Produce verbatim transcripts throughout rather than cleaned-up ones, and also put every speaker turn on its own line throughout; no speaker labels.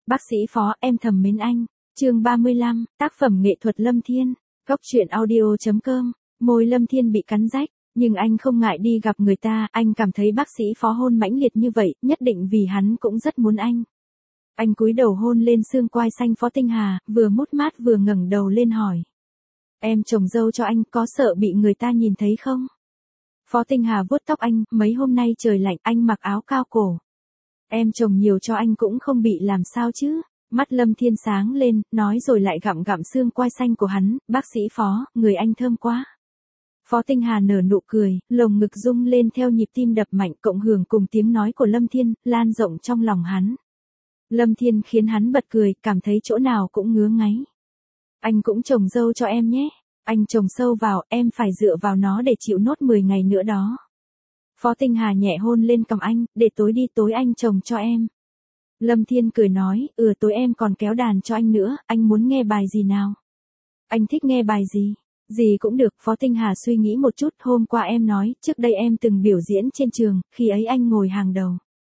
Bác sĩ Phó, em thầm mến anh. Chương ba mươi lăm, tác phẩm nghệ thuật Lâm Thiên. Góc truyện audio chấm com. Môi Lâm Thiên bị cắn rách, nhưng anh không ngại đi gặp người ta, anh cảm thấy bác sĩ Phó hôn mãnh liệt như vậy, nhất định vì hắn cũng rất muốn anh. Anh cúi đầu hôn lên xương quai xanh Phó Tinh Hà, vừa mút mát vừa ngẩng đầu lên hỏi. Em trồng dâu cho anh, có sợ bị người ta nhìn thấy không? Phó Tinh Hà vuốt tóc anh, mấy hôm nay trời lạnh, anh mặc áo cao cổ. Em trồng nhiều cho anh cũng không bị làm sao chứ. Mắt Lâm Thiên sáng lên, nói rồi lại gặm gặm xương quai xanh của hắn, bác sĩ Phó, người anh thơm quá. Phó Tinh Hà nở nụ cười, lồng ngực rung lên theo nhịp tim đập mạnh cộng hưởng cùng tiếng nói của Lâm Thiên, lan rộng trong lòng hắn. Lâm Thiên khiến hắn bật cười, cảm thấy chỗ nào cũng ngứa ngáy. Anh cũng trồng dâu cho em nhé. Anh trồng sâu vào, em phải dựa vào nó để chịu nốt mười ngày nữa đó. Phó Tinh Hà nhẹ hôn lên cằm anh, để tối đi tối anh trồng cho em. Lâm Thiên cười nói, ừ tối em còn kéo đàn cho anh nữa, anh muốn nghe bài gì nào? Anh thích nghe bài gì? Gì cũng được, Phó Tinh Hà suy nghĩ một chút, hôm qua em nói, trước đây em từng biểu diễn trên trường, khi ấy anh ngồi hàng đầu.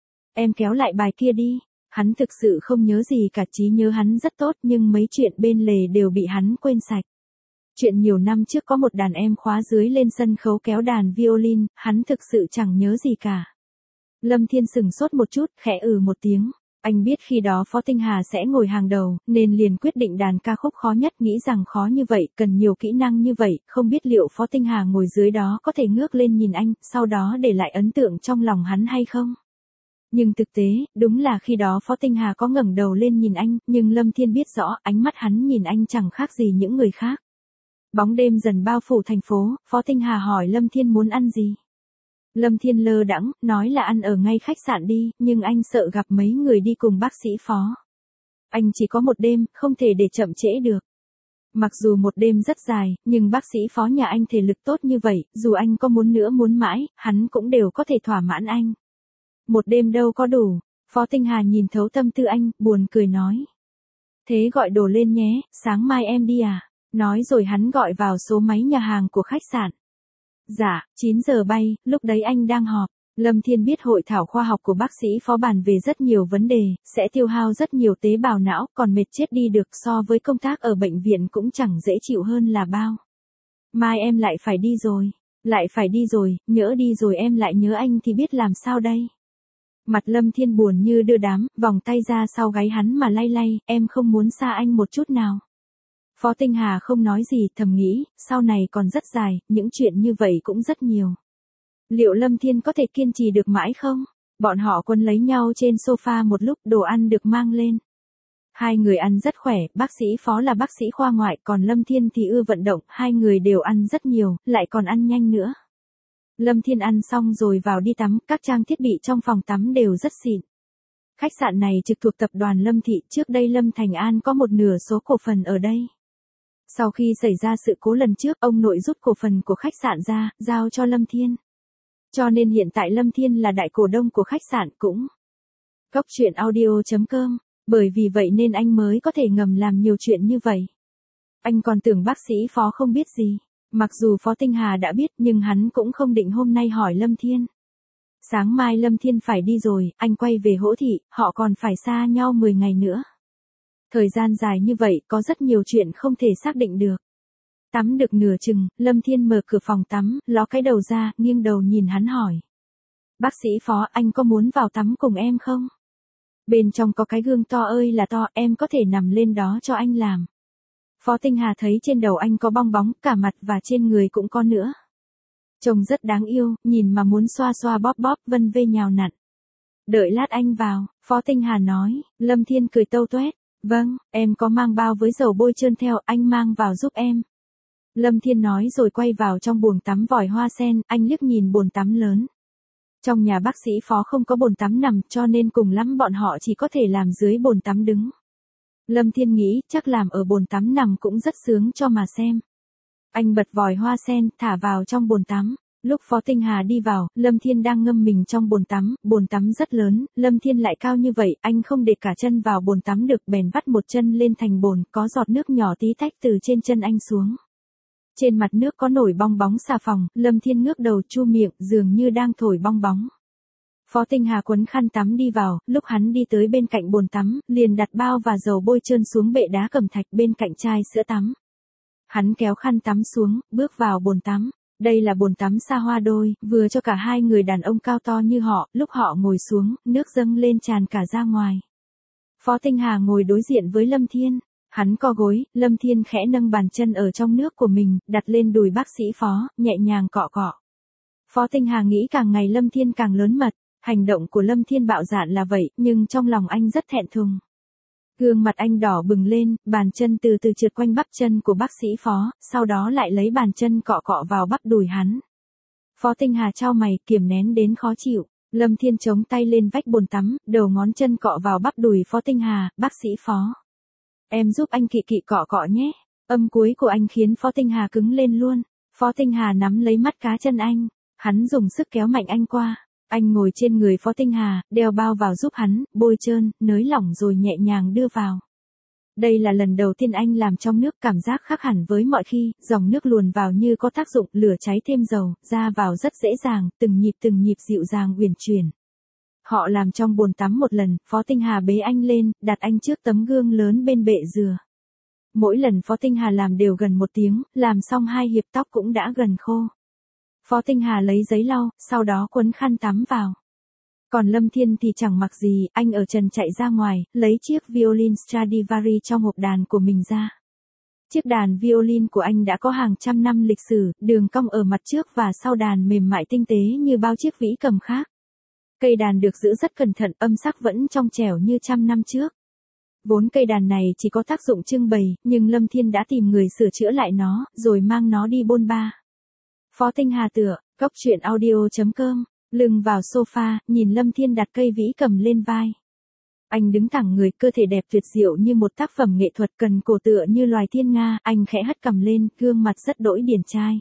Em kéo lại bài kia đi. Hắn thực sự không nhớ gì cả, trí nhớ hắn rất tốt nhưng mấy chuyện bên lề đều bị hắn quên sạch. Chuyện nhiều năm trước có một đàn em khóa dưới lên sân khấu kéo đàn violin, hắn thực sự chẳng nhớ gì cả. Lâm Thiên sửng sốt một chút, khẽ ừ một tiếng. Anh biết khi đó Phó Tinh Hà sẽ ngồi hàng đầu, nên liền quyết định đàn ca khúc khó nhất, nghĩ rằng khó như vậy, cần nhiều kỹ năng như vậy, không biết liệu Phó Tinh Hà ngồi dưới đó có thể ngước lên nhìn anh, sau đó để lại ấn tượng trong lòng hắn hay không? Nhưng thực tế, đúng là khi đó Phó Tinh Hà có ngẩng đầu lên nhìn anh, nhưng Lâm Thiên biết rõ, ánh mắt hắn nhìn anh chẳng khác gì những người khác. Bóng đêm dần bao phủ thành phố, Phó Tinh Hà hỏi Lâm Thiên muốn ăn gì. Lâm Thiên lơ đãng, nói là ăn ở ngay khách sạn đi, nhưng anh sợ gặp mấy người đi cùng bác sĩ Phó. Anh chỉ có một đêm, không thể để chậm trễ được. Mặc dù một đêm rất dài, nhưng bác sĩ Phó nhà anh thể lực tốt như vậy, dù anh có muốn nữa muốn mãi, hắn cũng đều có thể thỏa mãn anh. Một đêm đâu có đủ. Phó Tinh Hà nhìn thấu tâm tư anh, buồn cười nói. Thế gọi đồ lên nhé, sáng mai em đi à? Nói rồi hắn gọi vào số máy nhà hàng của khách sạn. Dạ, chín giờ bay, lúc đấy anh đang họp. Lâm Thiên biết hội thảo khoa học của bác sĩ Phó bàn về rất nhiều vấn đề, sẽ tiêu hao rất nhiều tế bào não, còn mệt chết đi được, so với công tác ở bệnh viện cũng chẳng dễ chịu hơn là bao. Mai em lại phải đi rồi. Lại phải đi rồi, nhỡ đi rồi em lại nhớ anh thì biết làm sao đây? Mặt Lâm Thiên buồn như đưa đám, vòng tay ra sau gáy hắn mà lay lay, em không muốn xa anh một chút nào. Phó Tinh Hà không nói gì, thầm nghĩ, sau này còn rất dài, những chuyện như vậy cũng rất nhiều. Liệu Lâm Thiên có thể kiên trì được mãi không? Bọn họ quấn lấy nhau trên sofa một lúc, đồ ăn được mang lên. Hai người ăn rất khỏe, bác sĩ Phó là bác sĩ khoa ngoại, còn Lâm Thiên thì ưa vận động, hai người đều ăn rất nhiều, lại còn ăn nhanh nữa. Lâm Thiên ăn xong rồi vào đi tắm, các trang thiết bị trong phòng tắm đều rất xịn. Khách sạn này trực thuộc tập đoàn Lâm Thị, trước đây Lâm Thành An có một nửa số cổ phần ở đây. Sau khi xảy ra sự cố lần trước, ông nội rút cổ phần của khách sạn ra, giao cho Lâm Thiên. Cho nên hiện tại Lâm Thiên là đại cổ đông của khách sạn cũng. Góc truyện audio chấm com, bởi vì vậy nên anh mới có thể ngầm làm nhiều chuyện như vậy. Anh còn tưởng bác sĩ Phó không biết gì. Mặc dù Phó Tinh Hà đã biết nhưng hắn cũng không định hôm nay hỏi Lâm Thiên. Sáng mai Lâm Thiên phải đi rồi, anh quay về Hỗ Thị, họ còn phải xa nhau mười ngày nữa. Thời gian dài như vậy có rất nhiều chuyện không thể xác định được. Tắm được nửa chừng, Lâm Thiên mở cửa phòng tắm, ló cái đầu ra, nghiêng đầu nhìn hắn hỏi. Bác sĩ Phó, anh có muốn vào tắm cùng em không? Bên trong có cái gương to ơi là to, em có thể nằm lên đó cho anh làm. Phó Tinh Hà thấy trên đầu anh có bong bóng, cả mặt và trên người cũng có nữa. Trông rất đáng yêu, nhìn mà muốn xoa xoa bóp bóp, vân vê nhào nặn. Đợi lát anh vào, Phó Tinh Hà nói. Lâm Thiên cười tâu tuét. Vâng, em có mang bao với dầu bôi trơn theo, anh mang vào giúp em. Lâm Thiên nói rồi quay vào trong buồng tắm vòi hoa sen, anh liếc nhìn bồn tắm lớn. Trong nhà bác sĩ Phó không có bồn tắm nằm, cho nên cùng lắm bọn họ chỉ có thể làm dưới bồn tắm đứng. Lâm Thiên nghĩ, chắc làm ở bồn tắm nằm cũng rất sướng cho mà xem. Anh bật vòi hoa sen, thả vào trong bồn tắm. Lúc Phó Tinh Hà đi vào, Lâm Thiên đang ngâm mình trong bồn tắm, bồn tắm rất lớn, Lâm Thiên lại cao như vậy, anh không để cả chân vào bồn tắm được, bèn vắt một chân lên thành bồn, có giọt nước nhỏ tí tách từ trên chân anh xuống. Trên mặt nước có nổi bong bóng xà phòng, Lâm Thiên ngước đầu chu miệng, dường như đang thổi bong bóng. Phó Tinh Hà quấn khăn tắm đi vào, lúc hắn đi tới bên cạnh bồn tắm, liền đặt bao và dầu bôi trơn xuống bệ đá cẩm thạch bên cạnh chai sữa tắm. Hắn kéo khăn tắm xuống, bước vào bồn tắm. Đây là bồn tắm xa hoa đôi, vừa cho cả hai người đàn ông cao to như họ, lúc họ ngồi xuống, nước dâng lên tràn cả ra ngoài. Phó Tinh Hà ngồi đối diện với Lâm Thiên. Hắn co gối, Lâm Thiên khẽ nâng bàn chân ở trong nước của mình, đặt lên đùi bác sĩ Phó, nhẹ nhàng cọ cọ. Phó Tinh Hà nghĩ càng ngày Lâm Thiên càng lớn mật, hành động của Lâm Thiên bạo dạn là vậy, nhưng trong lòng anh rất thẹn thùng. Gương mặt anh đỏ bừng lên, bàn chân từ từ trượt quanh bắp chân của bác sĩ Phó, sau đó lại lấy bàn chân cọ cọ vào bắp đùi hắn. Phó Tinh Hà chau mày, kiềm nén đến khó chịu. Lâm Thiên chống tay lên vách bồn tắm, đầu ngón chân cọ vào bắp đùi Phó Tinh Hà, bác sĩ Phó. Em giúp anh kỵ kỵ cọ cọ nhé. Âm cuối của anh khiến Phó Tinh Hà cứng lên luôn. Phó Tinh Hà nắm lấy mắt cá chân anh. Hắn dùng sức kéo mạnh anh qua. Anh ngồi trên người Phó Tinh Hà, đeo bao vào giúp hắn, bôi trơn, nới lỏng rồi nhẹ nhàng đưa vào. Đây là lần đầu tiên anh làm trong nước, cảm giác khác hẳn với mọi khi, dòng nước luồn vào như có tác dụng, lửa cháy thêm dầu, ra vào rất dễ dàng, từng nhịp từng nhịp dịu dàng uyển chuyển. Họ làm trong bồn tắm một lần, Phó Tinh Hà bế anh lên, đặt anh trước tấm gương lớn bên bệ dừa. Mỗi lần Phó Tinh Hà làm đều gần một tiếng, làm xong hai hiệp tóc cũng đã gần khô. Phó Tinh Hà lấy giấy lau, sau đó quấn khăn tắm vào. Còn Lâm Thiên thì chẳng mặc gì, anh ở trần chạy ra ngoài, lấy chiếc violin Stradivari trong hộp đàn của mình ra. Chiếc đàn violin của anh đã có hàng trăm năm lịch sử, đường cong ở mặt trước và sau đàn mềm mại tinh tế như bao chiếc vĩ cầm khác. Cây đàn được giữ rất cẩn thận, âm sắc vẫn trong trẻo như trăm năm trước. Vốn cây đàn này chỉ có tác dụng trưng bày, nhưng Lâm Thiên đã tìm người sửa chữa lại nó, rồi mang nó đi bôn ba. Phó Tinh Hà tựa, cốc truyện audio chấm com, lưng vào sofa, nhìn Lâm Thiên đặt cây vĩ cầm lên vai. Anh đứng thẳng người, cơ thể đẹp tuyệt diệu như một tác phẩm nghệ thuật, cần cổ tựa như loài thiên nga, anh khẽ hất cằm lên, gương mặt rất đỗi điển trai.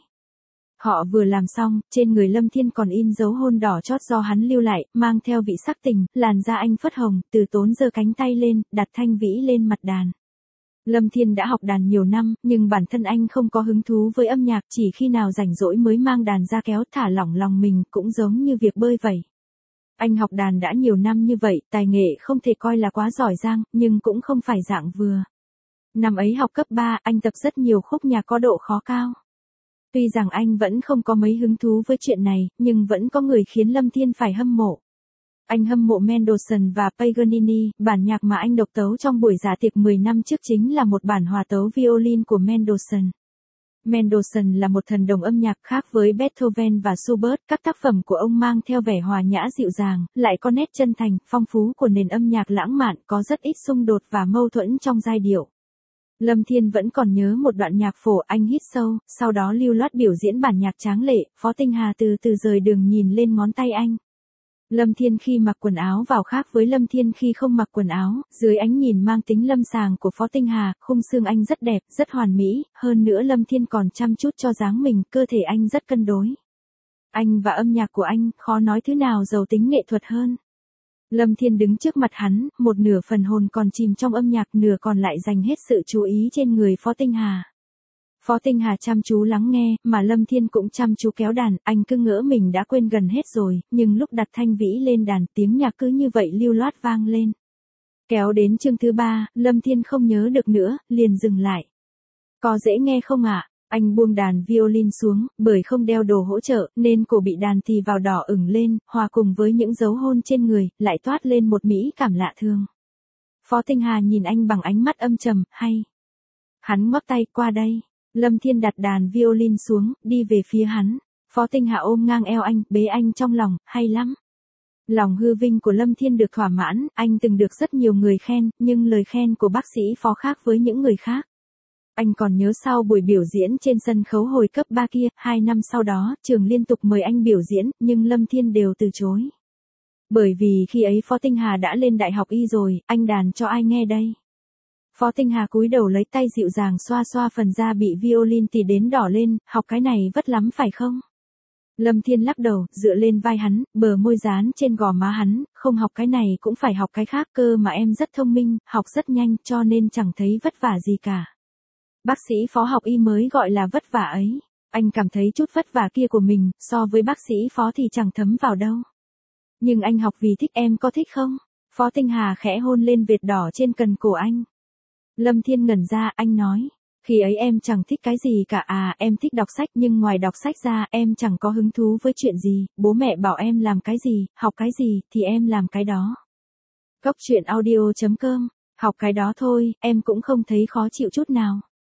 Họ vừa làm xong, trên người Lâm Thiên còn in dấu hôn đỏ chót do hắn lưu lại, mang theo vị sắc tình, làn da anh phớt hồng, từ tốn giơ cánh tay lên, đặt thanh vĩ lên mặt đàn. Lâm Thiên đã học đàn nhiều năm, nhưng bản thân anh không có hứng thú với âm nhạc, chỉ khi nào rảnh rỗi mới mang đàn ra kéo, thả lỏng lòng mình, cũng giống như việc bơi vậy. Anh học đàn đã nhiều năm như vậy, tài nghệ không thể coi là quá giỏi giang, nhưng cũng không phải dạng vừa. Năm ấy học cấp ba, anh tập rất nhiều khúc nhạc có độ khó cao. Tuy rằng anh vẫn không có mấy hứng thú với chuyện này, nhưng vẫn có người khiến Lâm Thiên phải hâm mộ. Anh hâm mộ Mendelssohn và Paganini, bản nhạc mà anh độc tấu trong buổi dạ tiệc mười năm trước chính là một bản hòa tấu violin của Mendelssohn. Mendelssohn là một thần đồng âm nhạc, khác với Beethoven và Schubert, các tác phẩm của ông mang theo vẻ hòa nhã dịu dàng, lại có nét chân thành, phong phú của nền âm nhạc lãng mạn, có rất ít xung đột và mâu thuẫn trong giai điệu. Lâm Thiên vẫn còn nhớ một đoạn nhạc phổ, anh hít sâu, sau đó lưu loát biểu diễn bản nhạc tráng lệ. Phó Tinh Hà từ từ rời đường nhìn lên ngón tay anh. Lâm Thiên khi mặc quần áo vào khác với Lâm Thiên khi không mặc quần áo, dưới ánh nhìn mang tính lâm sàng của Phó Tinh Hà, khung xương anh rất đẹp, rất hoàn mỹ, hơn nữa Lâm Thiên còn chăm chút cho dáng mình, cơ thể anh rất cân đối. Anh và âm nhạc của anh, khó nói thứ nào giàu tính nghệ thuật hơn. Lâm Thiên đứng trước mặt hắn, một nửa phần hồn còn chìm trong âm nhạc, nửa còn lại dành hết sự chú ý trên người Phó Tinh Hà. Phó Tinh Hà chăm chú lắng nghe, mà Lâm Thiên cũng chăm chú kéo đàn, anh cứ ngỡ mình đã quên gần hết rồi, nhưng lúc đặt thanh vĩ lên đàn, tiếng nhạc cứ như vậy lưu loát vang lên. Kéo đến chương thứ ba, Lâm Thiên không nhớ được nữa, liền dừng lại. Có dễ nghe không ạ? À? Anh buông đàn violin xuống, bởi không đeo đồ hỗ trợ, nên cổ bị đàn thì vào đỏ ửng lên, hòa cùng với những dấu hôn trên người, lại toát lên một mỹ cảm lạ thường. Phó Tinh Hà nhìn anh bằng ánh mắt âm trầm, hay. Hắn ngoắc tay, qua đây. Lâm Thiên đặt đàn violin xuống, đi về phía hắn. Phó Tinh Hà ôm ngang eo anh, bế anh trong lòng, hay lắm. Lòng hư vinh của Lâm Thiên được thỏa mãn, anh từng được rất nhiều người khen, nhưng lời khen của bác sĩ Phó khác với những người khác. Anh còn nhớ sau buổi biểu diễn trên sân khấu hồi cấp ba kia, hai năm sau đó, trường liên tục mời anh biểu diễn, nhưng Lâm Thiên đều từ chối. Bởi vì khi ấy Phó Tinh Hà đã lên đại học y rồi, anh đàn cho ai nghe đây? Phó Tinh Hà cúi đầu lấy tay dịu dàng xoa xoa phần da bị violin tì đến đỏ lên, học cái này vất lắm phải không? Lâm Thiên lắc đầu, dựa lên vai hắn, bờ môi dán trên gò má hắn, không học cái này cũng phải học cái khác, cơ mà em rất thông minh, học rất nhanh, cho nên chẳng thấy vất vả gì cả. Bác sĩ Phó học y mới gọi là vất vả ấy. Anh cảm thấy chút vất vả kia của mình, so với bác sĩ Phó thì chẳng thấm vào đâu. Nhưng anh học vì thích, em có thích không? Phó Tinh Hà khẽ hôn lên vệt đỏ trên cần cổ anh. Lâm Thiên ngẩn ra, anh nói. Khi ấy em chẳng thích cái gì cả à, em thích đọc sách nhưng ngoài đọc sách ra em chẳng có hứng thú với chuyện gì, bố mẹ bảo em làm cái gì, học cái gì, thì em làm cái đó. Cốc truyện audio chấm com, học cái đó thôi, em cũng không thấy khó chịu chút nào.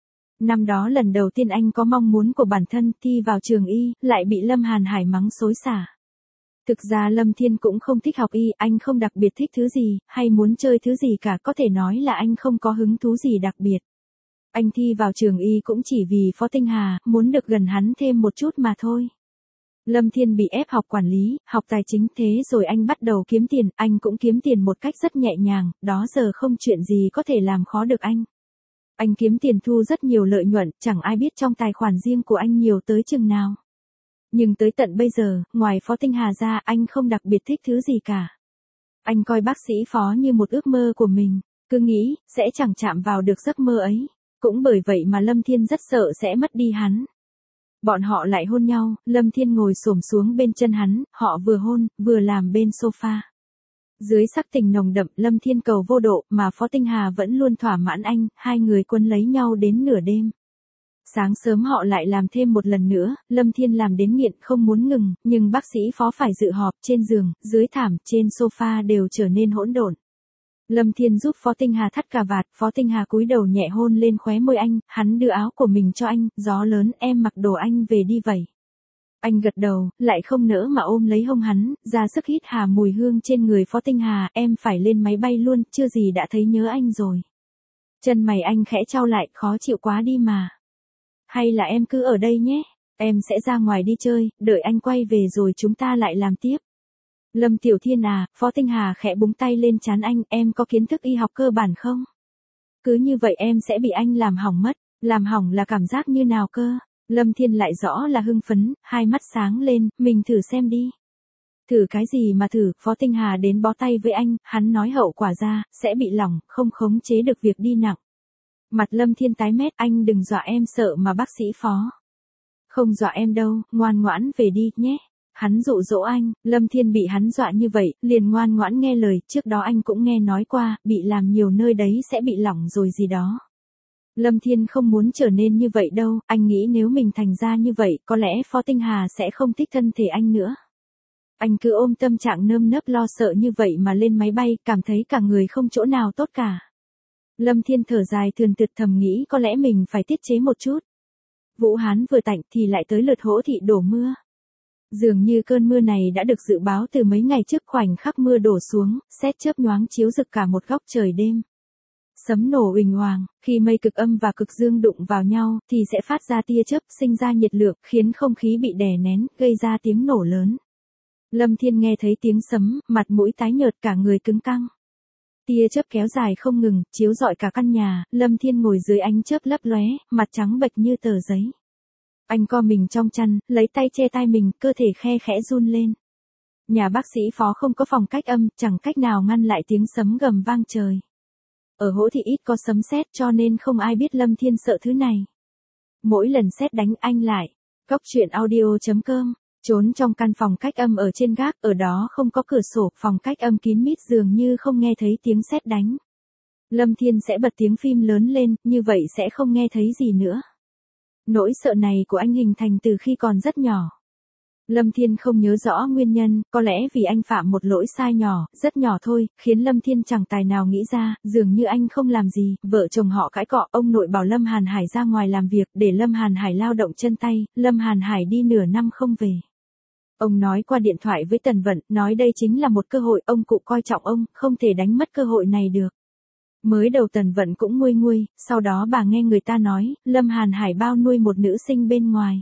Năm đó lần đầu tiên anh có mong muốn của bản thân thi vào trường y, lại bị Lâm Hàn Hải mắng xối xả. Thực ra Lâm Thiên cũng không thích học y, anh không đặc biệt thích thứ gì, hay muốn chơi thứ gì cả, có thể nói là anh không có hứng thú gì đặc biệt. Anh thi vào trường y cũng chỉ vì Phó Tinh Hà, muốn được gần hắn thêm một chút mà thôi. Lâm Thiên bị ép học quản lý, học tài chính, thế rồi anh bắt đầu kiếm tiền, anh cũng kiếm tiền một cách rất nhẹ nhàng, đó giờ không chuyện gì có thể làm khó được anh. Anh kiếm tiền thu rất nhiều lợi nhuận, chẳng ai biết trong tài khoản riêng của anh nhiều tới chừng nào. Nhưng tới tận bây giờ, ngoài Phó Tinh Hà ra, anh không đặc biệt thích thứ gì cả. Anh coi bác sĩ Phó như một ước mơ của mình, cứ nghĩ, sẽ chẳng chạm vào được giấc mơ ấy. Cũng bởi vậy mà Lâm Thiên rất sợ sẽ mất đi hắn. Bọn họ lại hôn nhau, Lâm Thiên ngồi xổm xuống bên chân hắn, họ vừa hôn, vừa làm bên sofa. Dưới sắc tình nồng đậm, Lâm Thiên cầu vô độ, mà Phó Tinh Hà vẫn luôn thỏa mãn anh, hai người quấn lấy nhau đến nửa đêm. Sáng sớm họ lại làm thêm một lần nữa, Lâm Thiên làm đến nghiện không muốn ngừng, nhưng bác sĩ Phó phải dự họp, trên giường, dưới thảm, trên sofa đều trở nên hỗn độn. Lâm Thiên giúp Phó Tinh Hà thắt cà vạt, Phó Tinh Hà cúi đầu nhẹ hôn lên khóe môi anh, hắn đưa áo của mình cho anh, gió lớn, em mặc đồ anh về đi vậy. Anh gật đầu, lại không nỡ mà ôm lấy hông hắn, ra sức hít hà mùi hương trên người Phó Tinh Hà, em phải lên máy bay luôn, chưa gì đã thấy nhớ anh rồi. Chân mày anh khẽ chau lại, khó chịu quá đi mà. Hay là em cứ ở đây nhé, em sẽ ra ngoài đi chơi, đợi anh quay về rồi chúng ta lại làm tiếp. Lâm Tiểu Thiên à, Phó Tinh Hà khẽ búng tay lên trán anh, em có kiến thức y học cơ bản không? Cứ như vậy em sẽ bị anh làm hỏng mất, làm hỏng là cảm giác như nào cơ? Lâm Thiên lại rõ là hưng phấn, hai mắt sáng lên, mình thử xem đi. Thử cái gì mà thử, Phó Tinh Hà đến bó tay với anh, hắn nói hậu quả ra, sẽ bị lỏng, không khống chế được việc đi nặng. Mặt Lâm Thiên tái mét, anh đừng dọa em sợ mà bác sĩ Phó. Không dọa em đâu, ngoan ngoãn về đi, nhé. Hắn dụ dỗ anh, Lâm Thiên bị hắn dọa như vậy, liền ngoan ngoãn nghe lời, trước đó anh cũng nghe nói qua, bị làm nhiều nơi đấy sẽ bị lỏng rồi gì đó. Lâm Thiên không muốn trở nên như vậy đâu, anh nghĩ nếu mình thành ra như vậy, có lẽ Phó Tinh Hà sẽ không thích thân thể anh nữa. Anh cứ ôm tâm trạng nơm nớp lo sợ như vậy mà lên máy bay, cảm thấy cả người không chỗ nào tốt cả. Lâm Thiên thở dài thườn thượt thầm nghĩ có lẽ mình phải tiết chế một chút. Vũ Hán vừa tạnh thì lại tới lượt Hỗ Thị đổ mưa. Dường như cơn mưa này đã được dự báo từ mấy ngày trước, khoảnh khắc mưa đổ xuống, sét chớp nhoáng chiếu rực cả một góc trời đêm. Sấm nổ uỳnh oàng, khi mây cực âm và cực dương đụng vào nhau, thì sẽ phát ra tia chớp, sinh ra nhiệt lượng, khiến không khí bị đè nén, gây ra tiếng nổ lớn. Lâm Thiên nghe thấy tiếng sấm, mặt mũi tái nhợt, cả người cứng căng. Tia chớp kéo dài không ngừng, chiếu rọi cả căn nhà, Lâm Thiên ngồi dưới ánh chớp lấp lóe, mặt trắng bệch như tờ giấy. Anh co mình trong chăn, lấy tay che tai mình, cơ thể khe khẽ run lên. Nhà bác sĩ Phó không có phòng cách âm, chẳng cách nào ngăn lại tiếng sấm gầm vang trời. Ở Hỗ Thị ít có sấm sét cho nên không ai biết Lâm Thiên sợ thứ này. Mỗi lần sét đánh anh lại. Cốc truyện audio chấm com, trốn trong căn phòng cách âm ở trên gác, ở đó không có cửa sổ, phòng cách âm kín mít dường như không nghe thấy tiếng sét đánh. Lâm Thiên sẽ bật tiếng phim lớn lên, như vậy sẽ không nghe thấy gì nữa. Nỗi sợ này của anh hình thành từ khi còn rất nhỏ. Lâm Thiên không nhớ rõ nguyên nhân, có lẽ vì anh phạm một lỗi sai nhỏ, rất nhỏ thôi, khiến Lâm Thiên chẳng tài nào nghĩ ra, dường như anh không làm gì, vợ chồng họ cãi cọ, ông nội bảo Lâm Hàn Hải ra ngoài làm việc, để Lâm Hàn Hải lao động chân tay, Lâm Hàn Hải đi nửa năm không về. Ông nói qua điện thoại với Tần Vận, nói đây chính là một cơ hội, ông cụ coi trọng ông, không thể đánh mất cơ hội này được. Mới đầu Tần Vận cũng nguôi nguôi, sau đó bà nghe người ta nói, Lâm Hàn Hải bao nuôi một nữ sinh bên ngoài.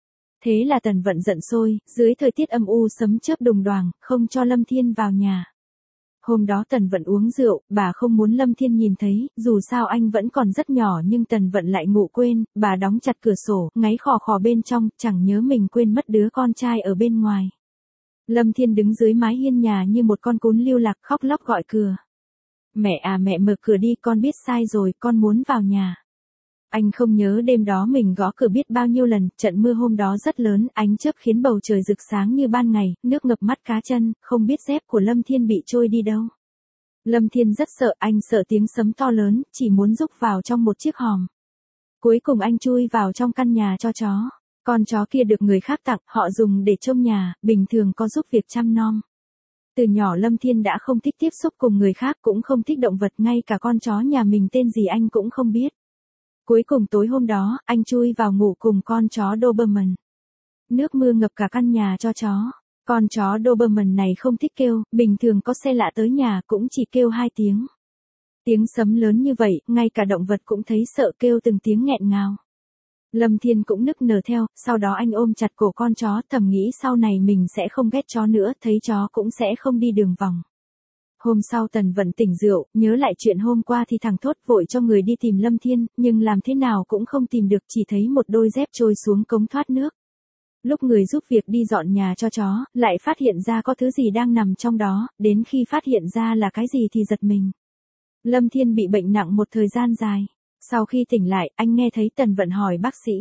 Thế là Tần Vận giận sôi, dưới thời tiết âm u sấm chớp đùng đoàng, không cho Lâm Thiên vào nhà. Hôm đó Tần Vận uống rượu, bà không muốn Lâm Thiên nhìn thấy, dù sao anh vẫn còn rất nhỏ nhưng Tần Vận lại ngủ quên, bà đóng chặt cửa sổ, ngáy khò khò bên trong, chẳng nhớ mình quên mất đứa con trai ở bên ngoài. Lâm Thiên đứng dưới mái hiên nhà như một con cún lưu lạc, khóc lóc gọi cửa. Mẹ à mẹ, mở cửa đi, con biết sai rồi, con muốn vào nhà. Anh không nhớ đêm đó mình gõ cửa biết bao nhiêu lần, trận mưa hôm đó rất lớn, ánh chớp khiến bầu trời rực sáng như ban ngày, nước ngập mắt cá chân, không biết dép của Lâm Thiên bị trôi đi đâu. Lâm Thiên rất sợ, anh sợ tiếng sấm to lớn, chỉ muốn rúc vào trong một chiếc hòm. Cuối cùng anh chui vào trong căn nhà cho chó. Con chó kia được người khác tặng, họ dùng để trông nhà, bình thường có giúp việc chăm nom. Từ nhỏ Lâm Thiên đã không thích tiếp xúc cùng người khác, cũng không thích động vật, ngay cả con chó nhà mình tên gì anh cũng không biết. Cuối cùng tối hôm đó, anh chui vào ngủ cùng con chó Doberman. Nước mưa ngập cả căn nhà cho chó. Con chó Doberman này không thích kêu, bình thường có xe lạ tới nhà cũng chỉ kêu hai tiếng. Tiếng sấm lớn như vậy, ngay cả động vật cũng thấy sợ, kêu từng tiếng nghẹn ngào. Lâm Thiên cũng nức nở theo, sau đó anh ôm chặt cổ con chó, thầm nghĩ sau này mình sẽ không ghét chó nữa, thấy chó cũng sẽ không đi đường vòng. Hôm sau Tần Vận tỉnh rượu, nhớ lại chuyện hôm qua thì thằng thốt vội cho người đi tìm Lâm Thiên, nhưng làm thế nào cũng không tìm được, chỉ thấy một đôi dép trôi xuống cống thoát nước. Lúc người giúp việc đi dọn nhà cho chó, lại phát hiện ra có thứ gì đang nằm trong đó, đến khi phát hiện ra là cái gì thì giật mình. Lâm Thiên bị bệnh nặng một thời gian dài. Sau khi tỉnh lại, anh nghe thấy Tần Vận hỏi bác sĩ.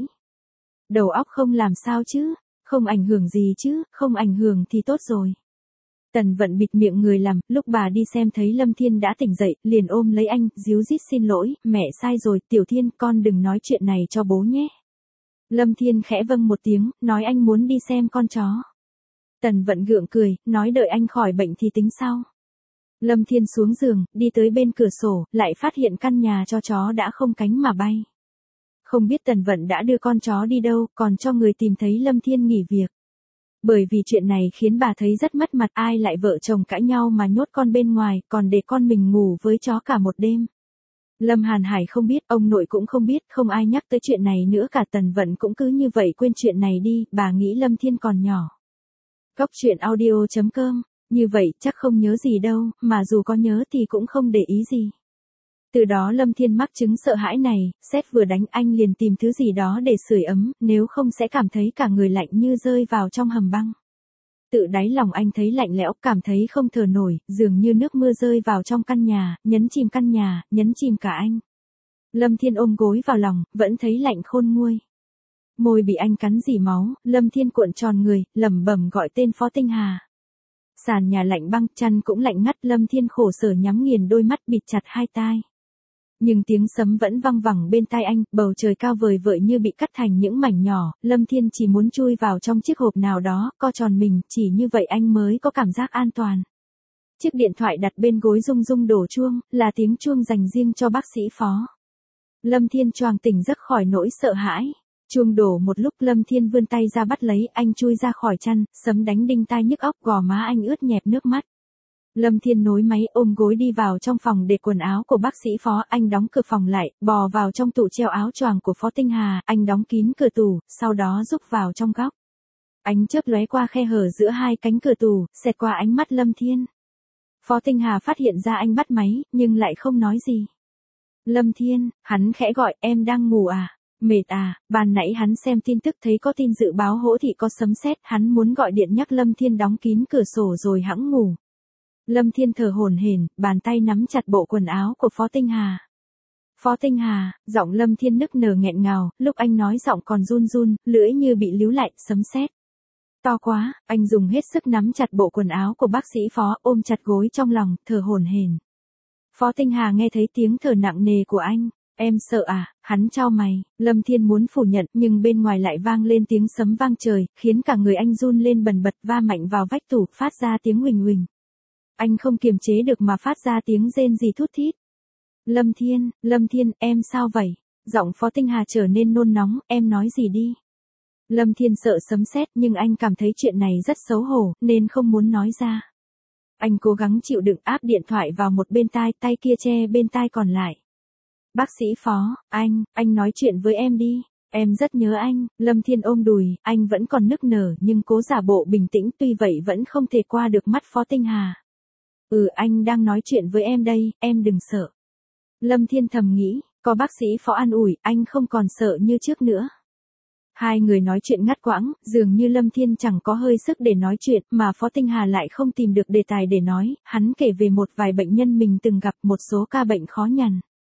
Đầu óc không làm sao chứ, không ảnh hưởng gì chứ, không ảnh hưởng thì tốt rồi. Tần Vận bịt miệng người làm, lúc bà đi xem thấy Lâm Thiên đã tỉnh dậy, liền ôm lấy anh, díu dít xin lỗi, mẹ sai rồi, Tiểu Thiên, con đừng nói chuyện này cho bố nhé. Lâm Thiên khẽ vâng một tiếng, nói anh muốn đi xem con chó. Tần Vận gượng cười, nói đợi anh khỏi bệnh thì tính sau. Lâm Thiên xuống giường, đi tới bên cửa sổ, lại phát hiện căn nhà cho chó đã không cánh mà bay. Không biết Tần Vận đã đưa con chó đi đâu, còn cho người tìm thấy Lâm Thiên nghỉ việc. Bởi vì chuyện này khiến bà thấy rất mất mặt, ai lại vợ chồng cãi nhau mà nhốt con bên ngoài, còn để con mình ngủ với chó cả một đêm. Lâm Hàn Hải không biết, ông nội cũng không biết, không ai nhắc tới chuyện này nữa cả. Tần Vận cũng cứ như vậy quên chuyện này đi, bà nghĩ Lâm Thiên còn nhỏ. Góc truyện audio chấm com. Như vậy chắc không nhớ gì đâu, mà dù có nhớ thì cũng không để ý gì. Từ đó Lâm Thiên mắc chứng sợ hãi này, sét vừa đánh anh liền tìm thứ gì đó để sưởi ấm, nếu không sẽ cảm thấy cả người lạnh như rơi vào trong hầm băng. Tự đáy lòng anh thấy lạnh lẽo, cảm thấy không thở nổi, dường như nước mưa rơi vào trong căn nhà, nhấn chìm căn nhà, nhấn chìm cả anh. Lâm Thiên ôm gối vào lòng, vẫn thấy lạnh khôn nguôi. Môi bị anh cắn rỉ máu, Lâm Thiên cuộn tròn người, lẩm bẩm gọi tên Phó Tinh Hà. Sàn nhà lạnh băng, chăn cũng lạnh ngắt, Lâm Thiên khổ sở nhắm nghiền đôi mắt, bịt chặt hai tai. Nhưng tiếng sấm vẫn văng vẳng bên tai anh, bầu trời cao vời vợi như bị cắt thành những mảnh nhỏ, Lâm Thiên chỉ muốn chui vào trong chiếc hộp nào đó, co tròn mình, chỉ như vậy anh mới có cảm giác an toàn. Chiếc điện thoại đặt bên gối rung rung đổ chuông, là tiếng chuông dành riêng cho bác sĩ Phó. Lâm Thiên choàng tỉnh giấc khỏi nỗi sợ hãi. Chuông đổ một lúc, Lâm Thiên vươn tay ra bắt lấy, anh chui ra khỏi chăn, sấm đánh đinh tai nhức óc, gò má anh ướt nhẹp nước mắt. Lâm Thiên nối máy, ôm gối đi vào trong phòng để quần áo của bác sĩ Phó, anh đóng cửa phòng lại, bò vào trong tủ treo áo choàng của Phó Tinh Hà, anh đóng kín cửa tủ, sau đó rúc vào trong góc. Ánh chớp lóe qua khe hở giữa hai cánh cửa tủ, xẹt qua ánh mắt Lâm Thiên. Phó Tinh Hà phát hiện ra anh bắt máy, nhưng lại không nói gì. Lâm Thiên, hắn khẽ gọi, em đang ngủ à? Mệt à? Ban nãy hắn xem tin tức thấy có tin dự báo hỗ thị có sấm sét, hắn muốn gọi điện nhắc Lâm Thiên đóng kín cửa sổ rồi hẵng ngủ. Lâm Thiên thở hổn hển, bàn tay nắm chặt bộ quần áo của Phó Tinh Hà. Phó Tinh Hà, giọng Lâm Thiên nức nở nghẹn ngào, lúc anh nói giọng còn run run, lưỡi như bị líu lại, sấm sét. To quá, anh dùng hết sức nắm chặt bộ quần áo của bác sĩ Phó, ôm chặt gối trong lòng, thở hổn hển. Phó Tinh Hà nghe thấy tiếng thở nặng nề của anh. Em sợ à? Hắn chau mày. Lâm Thiên muốn phủ nhận, nhưng bên ngoài lại vang lên tiếng sấm vang trời, khiến cả người anh run lên bần bật, va mạnh vào vách tủ, phát ra tiếng huỳnh huỳnh. Anh không kiềm chế được mà phát ra tiếng rên rỉ thút thít. Lâm Thiên, Lâm Thiên, em sao vậy? Giọng Phó Tinh Hà trở nên nôn nóng, em nói gì đi? Lâm Thiên sợ sấm sét, nhưng anh cảm thấy chuyện này rất xấu hổ, nên không muốn nói ra. Anh cố gắng chịu đựng, áp điện thoại vào một bên tai, tay kia che bên tai còn lại. Bác sĩ Phó, anh, anh nói chuyện với em đi, em rất nhớ anh. Lâm Thiên ôm đùi, anh vẫn còn nức nở, nhưng cố giả bộ bình tĩnh, tuy vậy vẫn không thể qua được mắt Phó Tinh Hà. Ừ, anh đang nói chuyện với em đây, em đừng sợ. Lâm Thiên thầm nghĩ, có bác sĩ Phó an ủi, anh không còn sợ như trước nữa. Hai người nói chuyện ngắt quãng, dường như Lâm Thiên chẳng có hơi sức để nói chuyện, mà Phó Tinh Hà lại không tìm được đề tài để nói, hắn kể về một vài bệnh nhân mình từng gặp, một số ca bệnh khó nhằn.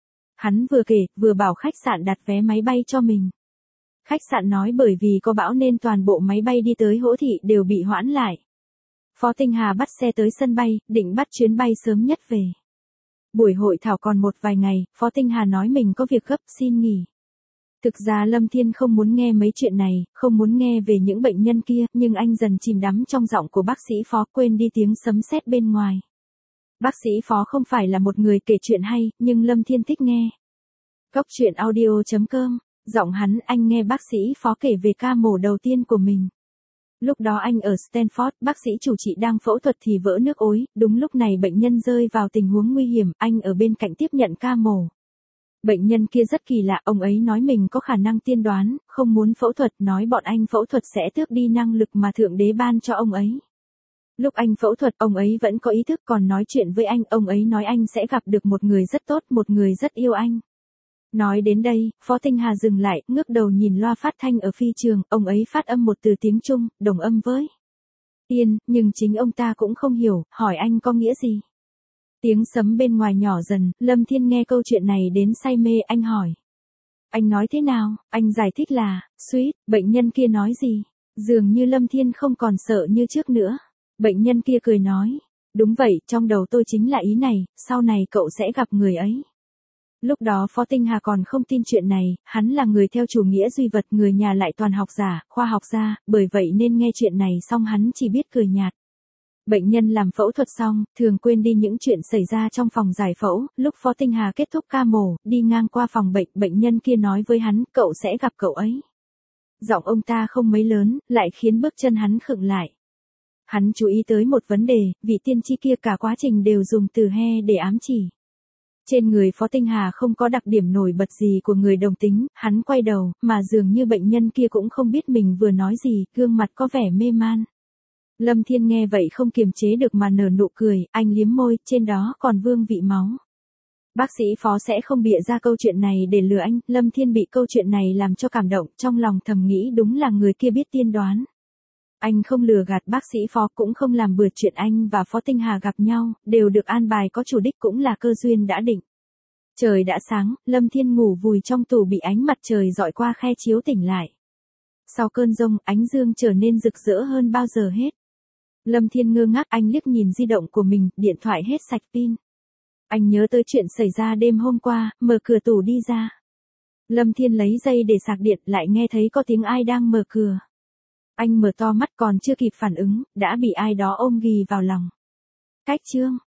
Hắn vừa kể, vừa bảo khách sạn đặt vé máy bay cho mình. Khách sạn nói bởi vì có bão nên toàn bộ máy bay đi tới Hỗ Thị đều bị hoãn lại. Phó Tinh Hà bắt xe tới sân bay, định bắt chuyến bay sớm nhất về. Buổi hội thảo còn một vài ngày, Phó Tinh Hà nói mình có việc gấp xin nghỉ. Thực ra Lâm Thiên không muốn nghe mấy chuyện này, không muốn nghe về những bệnh nhân kia, nhưng anh dần chìm đắm trong giọng của bác sĩ Phó, quên đi tiếng sấm sét bên ngoài. Bác sĩ Phó không phải là một người kể chuyện hay, nhưng Lâm Thiên thích nghe. Góc truyện audio chấm com, giọng hắn, anh nghe bác sĩ Phó kể về ca mổ đầu tiên của mình. Lúc đó anh ở Stanford, bác sĩ chủ trị đang phẫu thuật thì vỡ nước ối, đúng lúc này bệnh nhân rơi vào tình huống nguy hiểm, anh ở bên cạnh tiếp nhận ca mổ. Bệnh nhân kia rất kỳ lạ, ông ấy nói mình có khả năng tiên đoán, không muốn phẫu thuật, nói bọn anh phẫu thuật sẽ tước đi năng lực mà Thượng Đế ban cho ông ấy. Lúc anh phẫu thuật, ông ấy vẫn có ý thức còn nói chuyện với anh, ông ấy nói anh sẽ gặp được một người rất tốt, một người rất yêu anh. Nói đến đây, Phó Tinh Hà dừng lại, ngước đầu nhìn loa phát thanh ở phi trường, ông ấy phát âm một từ tiếng Trung, đồng âm với tiên, nhưng chính ông ta cũng không hiểu, hỏi anh có nghĩa gì. Tiếng sấm bên ngoài nhỏ dần, Lâm Thiên nghe câu chuyện này đến say mê, anh hỏi. Anh nói thế nào? Anh giải thích là, suýt, bệnh nhân kia nói gì? Dường như Lâm Thiên không còn sợ như trước nữa. Bệnh nhân kia cười nói, đúng vậy, trong đầu tôi chính là ý này, sau này cậu sẽ gặp người ấy. Lúc đó Phó Tinh Hà còn không tin chuyện này, hắn là người theo chủ nghĩa duy vật, người nhà lại toàn học giả, khoa học gia, bởi vậy nên nghe chuyện này xong hắn chỉ biết cười nhạt. Bệnh nhân làm phẫu thuật xong, thường quên đi những chuyện xảy ra trong phòng giải phẫu, lúc Phó Tinh Hà kết thúc ca mổ, đi ngang qua phòng bệnh, bệnh nhân kia nói với hắn, cậu sẽ gặp cậu ấy. Giọng ông ta không mấy lớn, lại khiến bước chân hắn khựng lại. Hắn chú ý tới một vấn đề, vị tiên tri kia cả quá trình đều dùng từ he để ám chỉ. Trên người Phó Tinh Hà không có đặc điểm nổi bật gì của người đồng tính, hắn quay đầu, mà dường như bệnh nhân kia cũng không biết mình vừa nói gì, gương mặt có vẻ mê man. Lâm Thiên nghe vậy không kiềm chế được mà nở nụ cười, anh liếm môi, trên đó còn vương vị máu. Bác sĩ Phó sẽ không bịa ra câu chuyện này để lừa anh, Lâm Thiên bị câu chuyện này làm cho cảm động, trong lòng thầm nghĩ đúng là người kia biết tiên đoán. Anh không lừa gạt bác sĩ Phó, cũng không làm bừa chuyện anh và Phó Tinh Hà gặp nhau, đều được an bài có chủ đích, cũng là cơ duyên đã định. Trời đã sáng, Lâm Thiên ngủ vùi trong tủ bị ánh mặt trời dọi qua khe chiếu tỉnh lại. Sau cơn giông, ánh dương trở nên rực rỡ hơn bao giờ hết. Lâm Thiên ngơ ngác, anh liếc nhìn di động của mình, điện thoại hết sạch pin. Anh nhớ tới chuyện xảy ra đêm hôm qua, mở cửa tủ đi ra. Lâm Thiên lấy dây để sạc điện, lại nghe thấy có tiếng ai đang mở cửa. Anh mở to mắt, còn chưa kịp phản ứng, đã bị ai đó ôm ghì vào lòng. Cách chương